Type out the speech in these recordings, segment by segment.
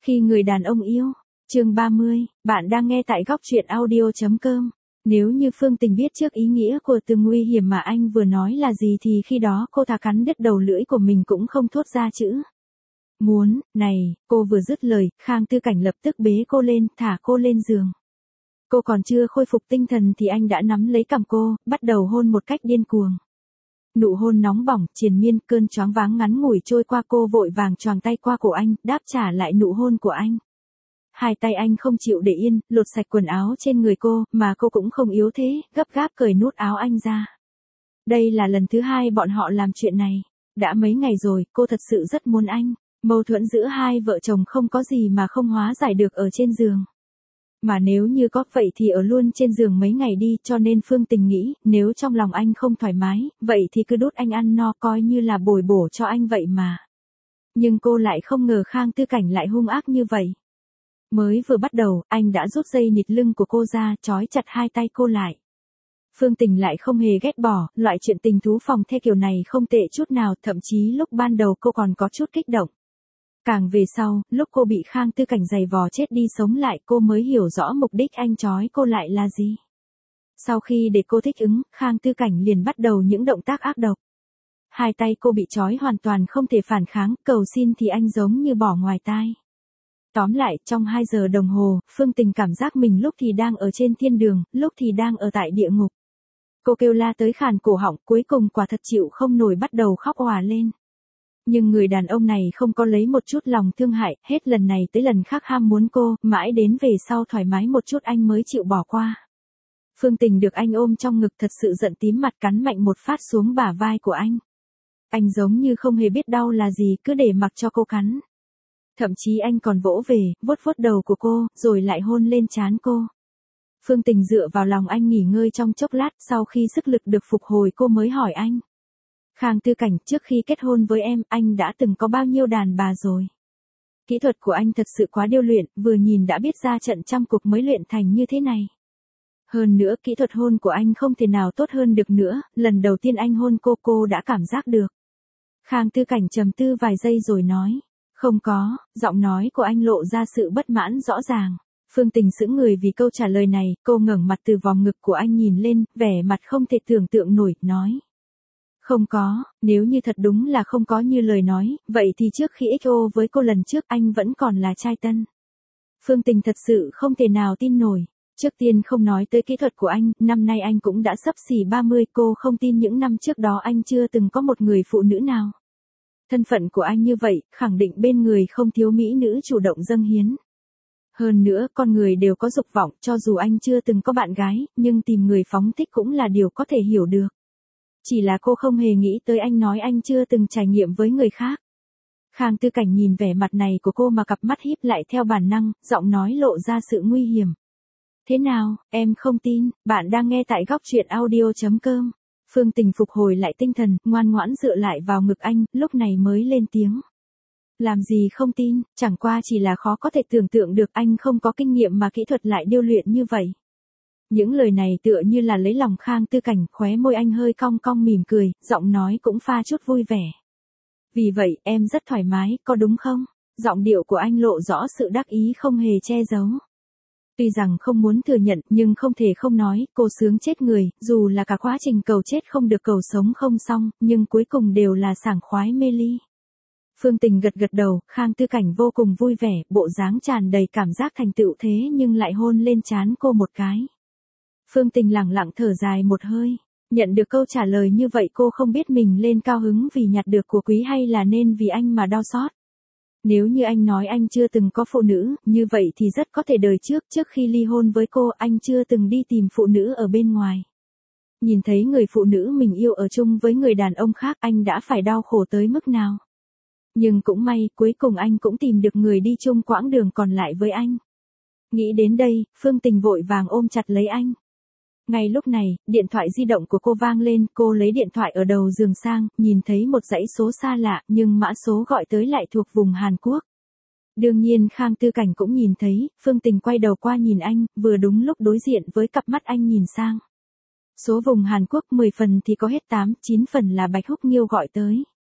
Khi người đàn ông yêu. Chương 30, bạn đang nghe tại góc truyện audio.com. Nếu như Phương Tình biết trước ý nghĩa của từ nguy hiểm mà anh vừa nói là gì thì khi đó cô thà cắn đứt đầu lưỡi của mình cũng không thốt ra chữ. Muốn, này, cô vừa dứt lời, Khang Tư Cảnh lập tức bế cô lên, thả cô lên giường. Cô còn chưa khôi phục tinh thần thì anh đã nắm lấy cằm cô, bắt đầu hôn một cách điên cuồng. Nụ hôn nóng bỏng, triền miên, cơn choáng váng ngắn ngủi trôi qua, cô vội vàng choàng tay qua cổ anh, đáp trả lại nụ hôn của anh. Hai tay anh không chịu để yên, lột sạch quần áo trên người cô, mà cô cũng không yếu thế, gấp gáp cởi nút áo anh ra. Đây là lần thứ hai bọn họ làm chuyện này. Đã mấy ngày rồi, cô thật sự rất muốn anh. Mâu thuẫn giữa hai vợ chồng không có gì mà không hóa giải được ở trên giường. Mà nếu như có vậy thì ở luôn trên giường mấy ngày đi, cho nên Phương Tình nghĩ, nếu trong lòng anh không thoải mái, vậy thì cứ đút anh ăn no coi như là bồi bổ cho anh vậy mà. Nhưng cô lại không ngờ Khang Tư Cảnh lại hung ác như vậy. Mới vừa bắt đầu, anh đã rút dây nịt lưng của cô ra, trói chặt hai tay cô lại. Phương Tình lại không hề ghét bỏ, loại chuyện tình thú phòng theo kiểu này không tệ chút nào, thậm chí lúc ban đầu cô còn có chút kích động. Càng về sau, lúc cô bị Khang Tư Cảnh giày vò chết đi sống lại, cô mới hiểu rõ mục đích anh trói cô lại là gì. Sau khi để cô thích ứng, Khang Tư Cảnh liền bắt đầu những động tác ác độc. Hai tay cô bị trói hoàn toàn không thể phản kháng, cầu xin thì anh giống như bỏ ngoài tai. Tóm lại, trong 2 giờ đồng hồ, Phương Tình cảm giác mình lúc thì đang ở trên thiên đường, lúc thì đang ở tại địa ngục. Cô kêu la tới khàn cổ họng, cuối cùng quả thật chịu không nổi bắt đầu khóc òa lên. Nhưng người đàn ông này không có lấy một chút lòng thương hại, hết lần này tới lần khác ham muốn cô, mãi đến về sau thoải mái một chút anh mới chịu bỏ qua. Phương Tình được anh ôm trong ngực thật sự giận tím mặt, cắn mạnh một phát xuống bả vai của anh. Anh giống như không hề biết đau là gì, cứ để mặc cho cô cắn. Thậm chí anh còn vỗ về, vuốt vuốt đầu của cô, rồi lại hôn lên trán cô. Phương Tình dựa vào lòng anh nghỉ ngơi trong chốc lát, sau khi sức lực được phục hồi cô mới hỏi anh. Khang Tư Cảnh, trước khi kết hôn với em, anh đã từng có bao nhiêu đàn bà rồi? Kỹ thuật của anh thật sự quá điêu luyện, vừa nhìn đã biết ra trận trăm cuộc mới luyện thành như thế này. Hơn nữa, kỹ thuật hôn của anh không thể nào tốt hơn được nữa, lần đầu tiên anh hôn cô đã cảm giác được. Khang Tư Cảnh trầm tư vài giây rồi nói. Không có, giọng nói của anh lộ ra sự bất mãn rõ ràng. Phương Tình sững người vì câu trả lời này, cô ngẩng mặt từ vòng ngực của anh nhìn lên, vẻ mặt không thể tưởng tượng nổi, nói. Không có, nếu như thật đúng là không có như lời nói, vậy thì trước khi XO với cô lần trước anh vẫn còn là trai tân. Phương Tình thật sự không thể nào tin nổi. Trước tiên không nói tới kỹ thuật của anh, năm nay anh cũng đã xấp xỉ 30, cô không tin những năm trước đó anh chưa từng có một người phụ nữ nào. Thân phận của anh như vậy, khẳng định bên người không thiếu mỹ nữ chủ động dâng hiến. Hơn nữa, con người đều có dục vọng, cho dù anh chưa từng có bạn gái, nhưng tìm người phóng thích cũng là điều có thể hiểu được. Chỉ là cô không hề nghĩ tới anh nói anh chưa từng trải nghiệm với người khác. Khang Tư Cảnh nhìn vẻ mặt này của cô mà cặp mắt híp lại theo bản năng, giọng nói lộ ra sự nguy hiểm. Thế nào, em không tin, bạn đang nghe tại góc truyện audio.com. Phương Tình phục hồi lại tinh thần, ngoan ngoãn dựa lại vào ngực anh, lúc này mới lên tiếng. Làm gì không tin, chẳng qua chỉ là khó có thể tưởng tượng được anh không có kinh nghiệm mà kỹ thuật lại điêu luyện như vậy. Những lời này tựa như là lấy lòng Khang Tư Cảnh, khóe môi anh hơi cong cong mỉm cười, giọng nói cũng pha chút vui vẻ. Vì vậy, em rất thoải mái, có đúng không? Giọng điệu của anh lộ rõ sự đắc ý không hề che giấu. Tuy rằng không muốn thừa nhận, nhưng không thể không nói, cô sướng chết người, dù là cả quá trình cầu chết không được cầu sống không xong, nhưng cuối cùng đều là sảng khoái mê ly. Phương Tình gật gật đầu, Khang Tư Cảnh vô cùng vui vẻ, bộ dáng tràn đầy cảm giác thành tựu thế nhưng lại hôn lên trán cô một cái. Phương Tình lẳng lặng thở dài một hơi, nhận được câu trả lời như vậy cô không biết mình lên cao hứng vì nhặt được của quý hay là nên vì anh mà đau xót. Nếu như anh nói anh chưa từng có phụ nữ, như vậy thì rất có thể đời trước khi ly hôn với cô anh chưa từng đi tìm phụ nữ ở bên ngoài. Nhìn thấy người phụ nữ mình yêu ở chung với người đàn ông khác anh đã phải đau khổ tới mức nào. Nhưng cũng may, cuối cùng anh cũng tìm được người đi chung quãng đường còn lại với anh. Nghĩ đến đây, Phương Tình vội vàng ôm chặt lấy anh. Ngay lúc này, điện thoại di động của cô vang lên, cô lấy điện thoại ở đầu giường sang, nhìn thấy một dãy số xa lạ, nhưng mã số gọi tới lại thuộc vùng Hàn Quốc. Đương nhiên Khang Tư Cảnh cũng nhìn thấy, Phương Tình quay đầu qua nhìn anh, vừa đúng lúc đối diện với cặp mắt anh nhìn sang. Số vùng Hàn Quốc 10 phần thì có hết 8, 9 phần là Bạch Húc Nghiêu gọi tới.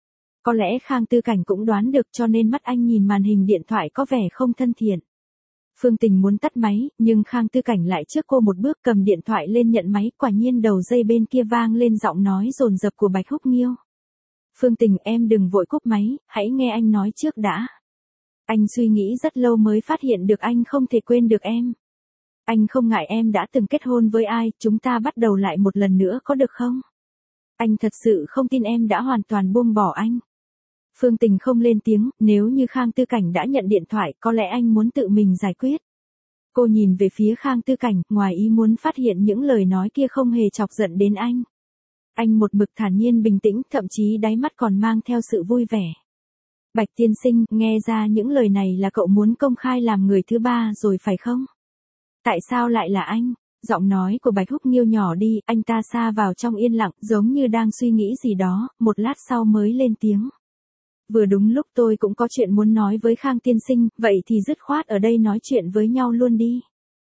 Có lẽ Khang Tư Cảnh cũng đoán được cho nên mắt anh nhìn màn hình điện thoại có vẻ không thân thiện. Phương Tình muốn tắt máy, nhưng Khang Tư Cảnh lại trước cô một bước cầm điện thoại lên nhận máy, quả nhiên đầu dây bên kia vang lên giọng nói dồn dập của Bạch Húc Nghiêu. Phương Tình, em đừng vội cúp máy, hãy nghe anh nói trước đã. Anh suy nghĩ rất lâu mới phát hiện được anh không thể quên được em. Anh không ngại em đã từng kết hôn với ai, chúng ta bắt đầu lại một lần nữa có được không? Anh thật sự không tin em đã hoàn toàn buông bỏ anh. Phương Tình không lên tiếng, nếu như Khang Tư Cảnh đã nhận điện thoại, có lẽ anh muốn tự mình giải quyết. Cô nhìn về phía Khang Tư Cảnh, ngoài ý muốn phát hiện những lời nói kia không hề chọc giận đến anh. Anh một mực thản nhiên bình tĩnh, thậm chí đáy mắt còn mang theo sự vui vẻ. Bạch tiên sinh, nghe ra những lời này là cậu muốn công khai làm người thứ ba rồi phải không? Tại sao lại là anh? Giọng nói của Bạch Húc Nghiêu nhỏ đi, anh ta sa vào trong yên lặng, giống như đang suy nghĩ gì đó, một lát sau mới lên tiếng. Vừa đúng lúc tôi cũng có chuyện muốn nói với Khang tiên sinh, vậy thì dứt khoát ở đây nói chuyện với nhau luôn đi.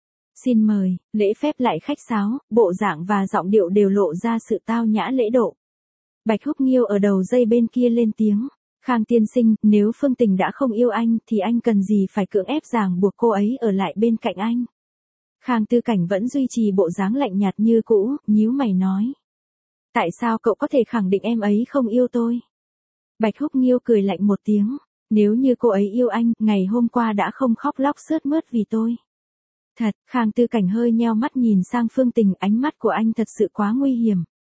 Xin mời, lễ phép lại khách sáo, bộ dạng và giọng điệu đều lộ ra sự tao nhã lễ độ. Bạch Húc Nghiêu ở đầu dây bên kia lên tiếng. Khang tiên sinh, nếu Phương Tình đã không yêu anh thì anh cần gì phải cưỡng ép ràng buộc cô ấy ở lại bên cạnh anh. Khang Tư Cảnh vẫn duy trì bộ dáng lạnh nhạt như cũ, nhíu mày nói. Tại sao cậu có thể khẳng định em ấy không yêu tôi? Bạch Húc Nghiêu cười lạnh một tiếng. Nếu như cô ấy yêu anh, ngày hôm qua đã không khóc lóc sướt mướt vì tôi. Thật, Khang Tư Cảnh hơi nheo mắt nhìn sang Phương Tình, ánh mắt của anh thật sự quá nguy hiểm.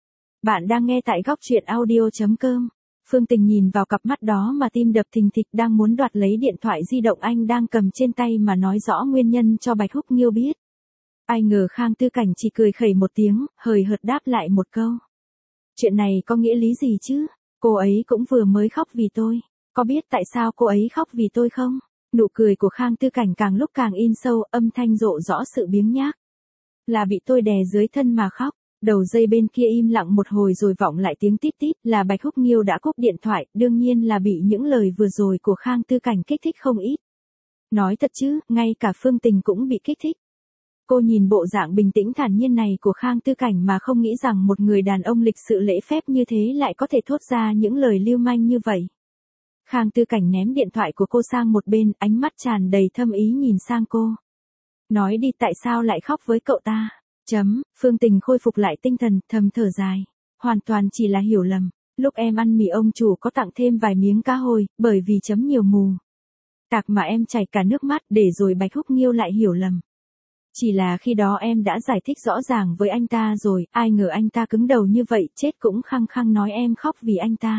Bạn đang nghe tại góc truyện audio.com. Phương Tình nhìn vào cặp mắt đó mà tim đập thình thịch, đang muốn đoạt lấy điện thoại di động anh đang cầm trên tay mà nói rõ nguyên nhân cho Bạch Húc Nghiêu biết. Ai ngờ Khang Tư Cảnh chỉ cười khẩy một tiếng, hời hợt đáp lại một câu. Chuyện này có nghĩa lý gì chứ? Cô ấy cũng vừa mới khóc vì tôi. Có biết tại sao cô ấy khóc vì tôi không? Nụ cười của Khang Tư Cảnh càng lúc càng in sâu, âm thanh rộ rõ sự biếng nhác. Là bị tôi đè dưới thân mà khóc. Đầu dây bên kia im lặng một hồi rồi vọng lại tiếng tít tít, là Bạch Húc Nghiêu đã cúp điện thoại, đương nhiên là bị những lời vừa rồi của Khang Tư Cảnh kích thích không ít. Nói thật chứ, ngay cả Phương Tình cũng bị kích thích. Cô nhìn bộ dạng bình tĩnh thản nhiên này của Khang Tư Cảnh mà không nghĩ rằng một người đàn ông lịch sự lễ phép như thế lại có thể thốt ra những lời lưu manh như vậy. Khang Tư Cảnh ném điện thoại của cô sang một bên, ánh mắt tràn đầy thâm ý nhìn sang cô. Nói đi, tại sao lại khóc với cậu ta? Phương Tình khôi phục lại tinh thần, thầm thở dài. Hoàn toàn chỉ là hiểu lầm. Lúc em ăn mì ông chủ có tặng thêm vài miếng cá hồi, bởi vì chấm nhiều mù tạc mà em chảy cả nước mắt, để rồi Bạch Húc Nghiêu lại hiểu lầm. Chỉ là khi đó em đã giải thích rõ ràng với anh ta rồi, ai ngờ anh ta cứng đầu như vậy, chết cũng khăng khăng nói em khóc vì anh ta.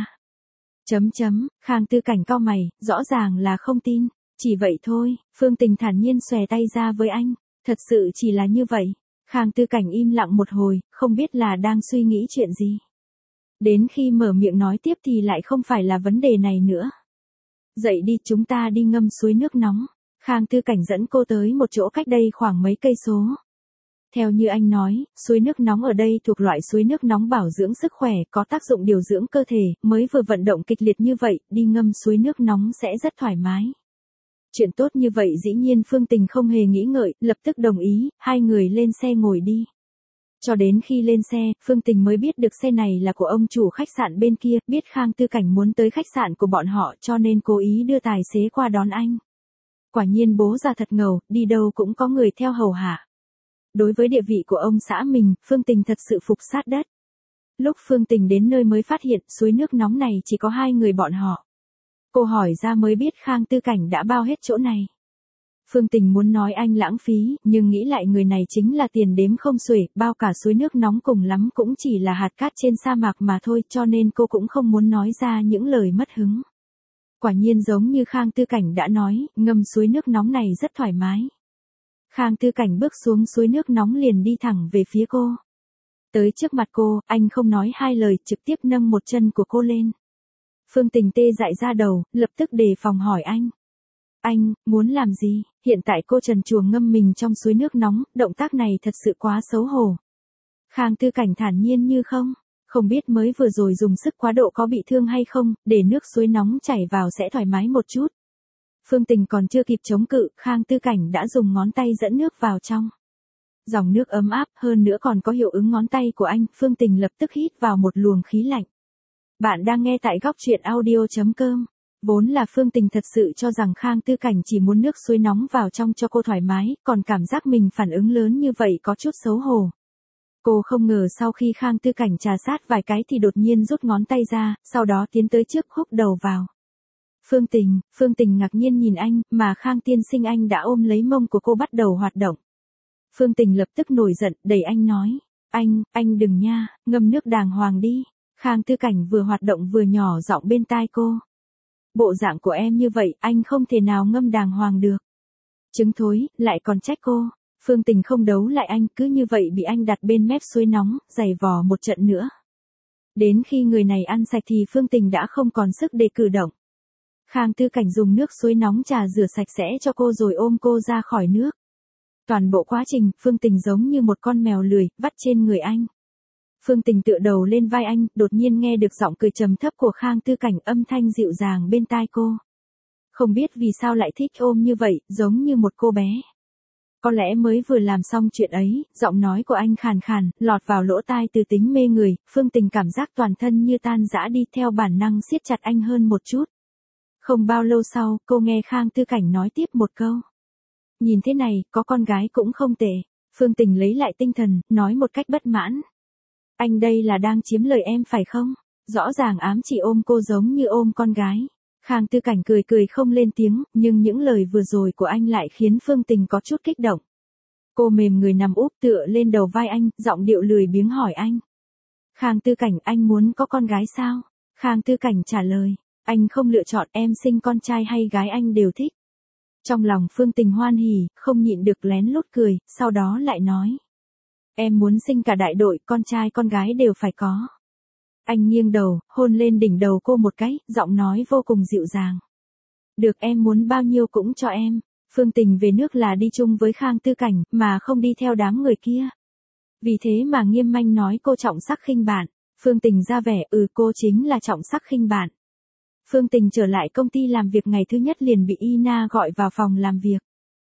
Khang Tư Cảnh cau mày, rõ ràng là không tin. Chỉ vậy thôi, Phương Tình thản nhiên xòe tay ra với anh. Thật sự chỉ là như vậy. Khang Tư Cảnh im lặng một hồi, không biết là đang suy nghĩ chuyện gì. Đến khi mở miệng nói tiếp thì lại không phải là vấn đề này nữa. Dậy đi, chúng ta đi ngâm suối nước nóng. Khang Tư Cảnh dẫn cô tới một chỗ cách đây khoảng mấy cây số. Theo như anh nói, suối nước nóng ở đây thuộc loại suối nước nóng bảo dưỡng sức khỏe, có tác dụng điều dưỡng cơ thể, mới vừa vận động kịch liệt như vậy, đi ngâm suối nước nóng sẽ rất thoải mái. Chuyện tốt như vậy dĩ nhiên Phương Tình không hề nghĩ ngợi, lập tức đồng ý, hai người lên xe ngồi đi. Cho đến khi lên xe, Phương Tình mới biết được xe này là của ông chủ khách sạn bên kia, biết Khang Tư Cảnh muốn tới khách sạn của bọn họ cho nên cố ý đưa tài xế qua đón anh. Quả nhiên bố già thật ngầu, đi đâu cũng có người theo hầu hạ. Đối với địa vị của ông xã mình, Phương Tình thật sự phục sát đất. Lúc Phương Tình đến nơi mới phát hiện suối nước nóng này chỉ có hai người bọn họ. Cô hỏi ra mới biết Khang Tư Cảnh đã bao hết chỗ này. Phương Tình muốn nói anh lãng phí, nhưng nghĩ lại người này chính là tiền đếm không xuể, bao cả suối nước nóng cùng lắm cũng chỉ là hạt cát trên sa mạc mà thôi, cho nên cô cũng không muốn nói ra những lời mất hứng. Quả nhiên giống như Khang Tư Cảnh đã nói, ngâm suối nước nóng này rất thoải mái. Khang Tư Cảnh bước xuống suối nước nóng liền đi thẳng về phía cô. Tới trước mặt cô, anh không nói hai lời, trực tiếp nâng một chân của cô lên. Phương Tình tê dại ra đầu, lập tức đề phòng hỏi anh. Anh, muốn làm gì? Hiện tại cô trần truồng ngâm mình trong suối nước nóng, động tác này thật sự quá xấu hổ. Khang Tư Cảnh thản nhiên như không biết mới vừa rồi dùng sức quá độ có bị thương hay không, để nước suối nóng chảy vào sẽ thoải mái một chút. Phương Tình còn chưa kịp chống cự, Khang Tư Cảnh đã dùng ngón tay dẫn nước vào trong. Dòng nước ấm áp hơn nữa còn có hiệu ứng ngón tay của anh, Phương Tình lập tức hít vào một luồng khí lạnh. Bạn đang nghe tại góc truyện audio.com. Vốn là Phương Tình thật sự cho rằng Khang Tư Cảnh chỉ muốn nước suối nóng vào trong cho cô thoải mái, còn cảm giác mình phản ứng lớn như vậy có chút xấu hổ. Cô không ngờ sau khi Khang Tư Cảnh trà sát vài cái thì đột nhiên rút ngón tay ra, sau đó tiến tới trước húc đầu vào. Phương Tình ngạc nhiên nhìn anh, mà Khang tiên sinh anh đã ôm lấy mông của cô bắt đầu hoạt động. Phương Tình lập tức nổi giận, đẩy anh nói, anh đừng nha, ngâm nước đàng hoàng đi. Khang Tư Cảnh vừa hoạt động vừa nhỏ giọng bên tai cô. Bộ dạng của em như vậy, anh không thể nào ngâm đàng hoàng được. Trứng thối, lại còn trách cô. Phương Tình không đấu lại anh, cứ như vậy bị anh đặt bên mép suối nóng, giày vò một trận nữa. Đến khi người này ăn sạch thì Phương Tình đã không còn sức để cử động. Khang Tư Cảnh dùng nước suối nóng trà rửa sạch sẽ cho cô rồi ôm cô ra khỏi nước. Toàn bộ quá trình, Phương Tình giống như một con mèo lười, vắt trên người anh. Phương Tình tựa đầu lên vai anh, đột nhiên nghe được giọng cười trầm thấp của Khang Tư Cảnh, âm thanh dịu dàng bên tai cô. Không biết vì sao lại thích ôm như vậy, giống như một cô bé. Có lẽ mới vừa làm xong chuyện ấy, giọng nói của anh khàn khàn, lọt vào lỗ tai từ tính mê người, Phương Tình cảm giác toàn thân như tan rã đi, theo bản năng siết chặt anh hơn một chút. Không bao lâu sau, cô nghe Khang Tư Cảnh nói tiếp một câu. Nhìn thế này, có con gái cũng không tệ. Phương Tình lấy lại tinh thần, nói một cách bất mãn. Anh đây là đang chiếm lời em phải không? Rõ ràng ám chỉ ôm cô giống như ôm con gái. Khang Tư Cảnh cười cười không lên tiếng, nhưng những lời vừa rồi của anh lại khiến Phương Tình có chút kích động. Cô mềm người nằm úp tựa lên đầu vai anh, giọng điệu lười biếng hỏi anh. Khang Tư Cảnh, anh muốn có con gái sao? Khang Tư Cảnh trả lời, anh không lựa chọn, em sinh con trai hay gái anh đều thích. Trong lòng Phương Tình hoan hỉ, không nhịn được lén lút cười, sau đó lại nói. Em muốn sinh cả đại đội, con trai con gái đều phải có. Anh nghiêng đầu, hôn lên đỉnh đầu cô một cái, giọng nói vô cùng dịu dàng. Được, em muốn bao nhiêu cũng cho em. Phương Tình về nước là đi chung với Khang Tư Cảnh, mà không đi theo đám người kia. Vì thế mà nghiêm manh nói cô trọng sắc khinh bạn. Phương Tình ra vẻ, cô chính là trọng sắc khinh bạn. Phương Tình trở lại công ty làm việc ngày thứ nhất liền bị Ina gọi vào phòng làm việc.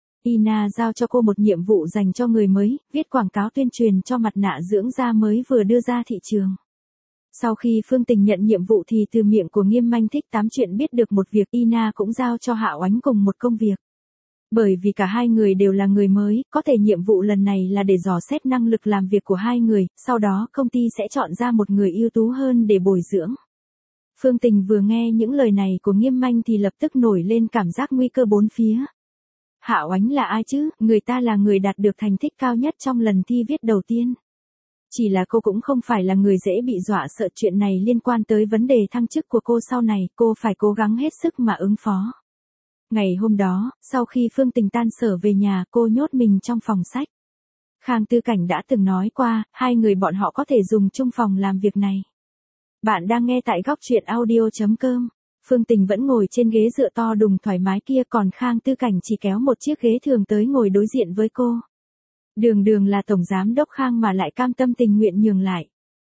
Ina giao cho cô một nhiệm vụ dành cho người mới, viết quảng cáo tuyên truyền cho mặt nạ dưỡng da mới vừa đưa ra thị trường. Sau khi Phương Tình nhận nhiệm vụ thì từ miệng của Nghiêm Manh thích tám chuyện biết được một việc, Ina cũng giao cho Hạ Oánh cùng một công việc. Bởi vì cả hai người đều là người mới, có thể nhiệm vụ lần này là để dò xét năng lực làm việc của hai người, sau đó công ty sẽ chọn ra một người ưu tú hơn để bồi dưỡng. Phương Tình vừa nghe những lời này của Nghiêm Manh thì lập tức nổi lên cảm giác nguy cơ bốn phía. Hạ Oánh là ai chứ, người ta là người đạt được thành tích cao nhất trong lần thi viết đầu tiên. Chỉ là cô cũng không phải là người dễ bị dọa sợ, chuyện này liên quan tới vấn đề thăng chức của cô sau này, cô phải cố gắng hết sức mà ứng phó. Ngày hôm đó, sau khi Phương Tình tan sở về nhà, cô nhốt mình trong phòng sách. Khang Tư Cảnh đã từng nói qua, hai người bọn họ có thể dùng chung phòng làm việc này. Bạn đang nghe tại góc truyện audio.com. Phương Tình vẫn ngồi trên ghế dựa to đùng thoải mái kia, còn Khang Tư Cảnh chỉ kéo một chiếc ghế thường tới ngồi đối diện với cô. Đường là tổng giám đốc Khang mà lại cam tâm tình nguyện nhường lại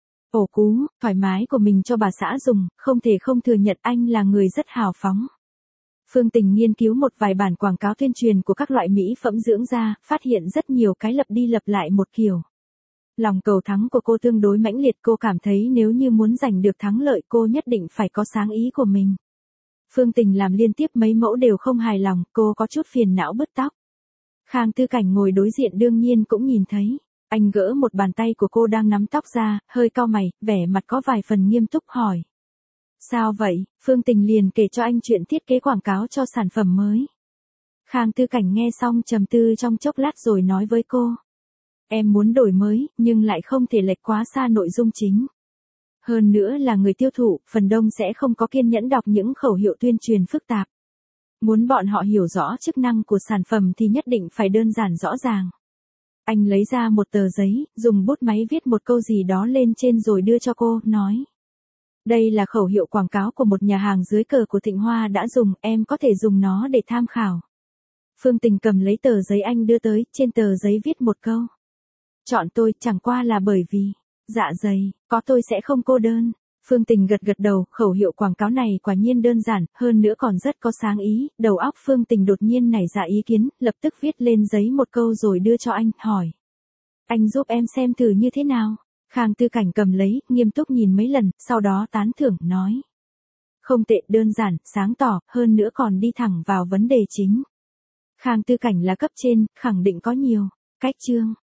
ổ cú, thoải mái của mình cho bà xã dùng, không thể không thừa nhận anh là người rất hào phóng. Phương Tình nghiên cứu một vài bản quảng cáo tuyên truyền của các loại mỹ phẩm dưỡng da, phát hiện rất nhiều cái lặp đi lặp lại một kiểu. Lòng cầu thắng của cô tương đối mãnh liệt, cô cảm thấy nếu như muốn giành được thắng lợi cô nhất định phải có sáng ý của mình. Phương Tình làm liên tiếp mấy mẫu đều không hài lòng, cô có chút phiền não bứt tóc. Khang Tư Cảnh ngồi đối diện đương nhiên cũng nhìn thấy. Anh gỡ một bàn tay của cô đang nắm tóc ra, hơi cau mày, vẻ mặt có vài phần nghiêm túc hỏi. Sao vậy? Phương Tình liền kể cho anh chuyện thiết kế quảng cáo cho sản phẩm mới. Khang Tư Cảnh nghe xong trầm tư trong chốc lát rồi nói với cô. Em muốn đổi mới, nhưng lại không thể lệch quá xa nội dung chính. Hơn nữa là người tiêu thụ, phần đông sẽ không có kiên nhẫn đọc những khẩu hiệu tuyên truyền phức tạp. Muốn bọn họ hiểu rõ chức năng của sản phẩm thì nhất định phải đơn giản rõ ràng. Anh lấy ra một tờ giấy, dùng bút máy viết một câu gì đó lên trên rồi đưa cho cô, nói. Đây là khẩu hiệu quảng cáo của một nhà hàng dưới cờ của Thịnh Hoa đã dùng, em có thể dùng nó để tham khảo. Phương Tình cầm lấy tờ giấy anh đưa tới, trên tờ giấy viết một câu. Chọn tôi chẳng qua là bởi vì, dạ dày, có tôi sẽ không cô đơn. Phương Tình gật đầu, khẩu hiệu quảng cáo này quả nhiên đơn giản, hơn nữa còn rất có sáng ý, đầu óc Phương Tình đột nhiên nảy ra ý kiến, lập tức viết lên giấy một câu rồi đưa cho anh, hỏi. Anh giúp em xem thử như thế nào? Khang Tư Cảnh cầm lấy, nghiêm túc nhìn mấy lần, sau đó tán thưởng, nói. Không tệ, đơn giản, sáng tỏ, hơn nữa còn đi thẳng vào vấn đề chính. Khang Tư Cảnh là cấp trên, khẳng định có nhiều cách chương.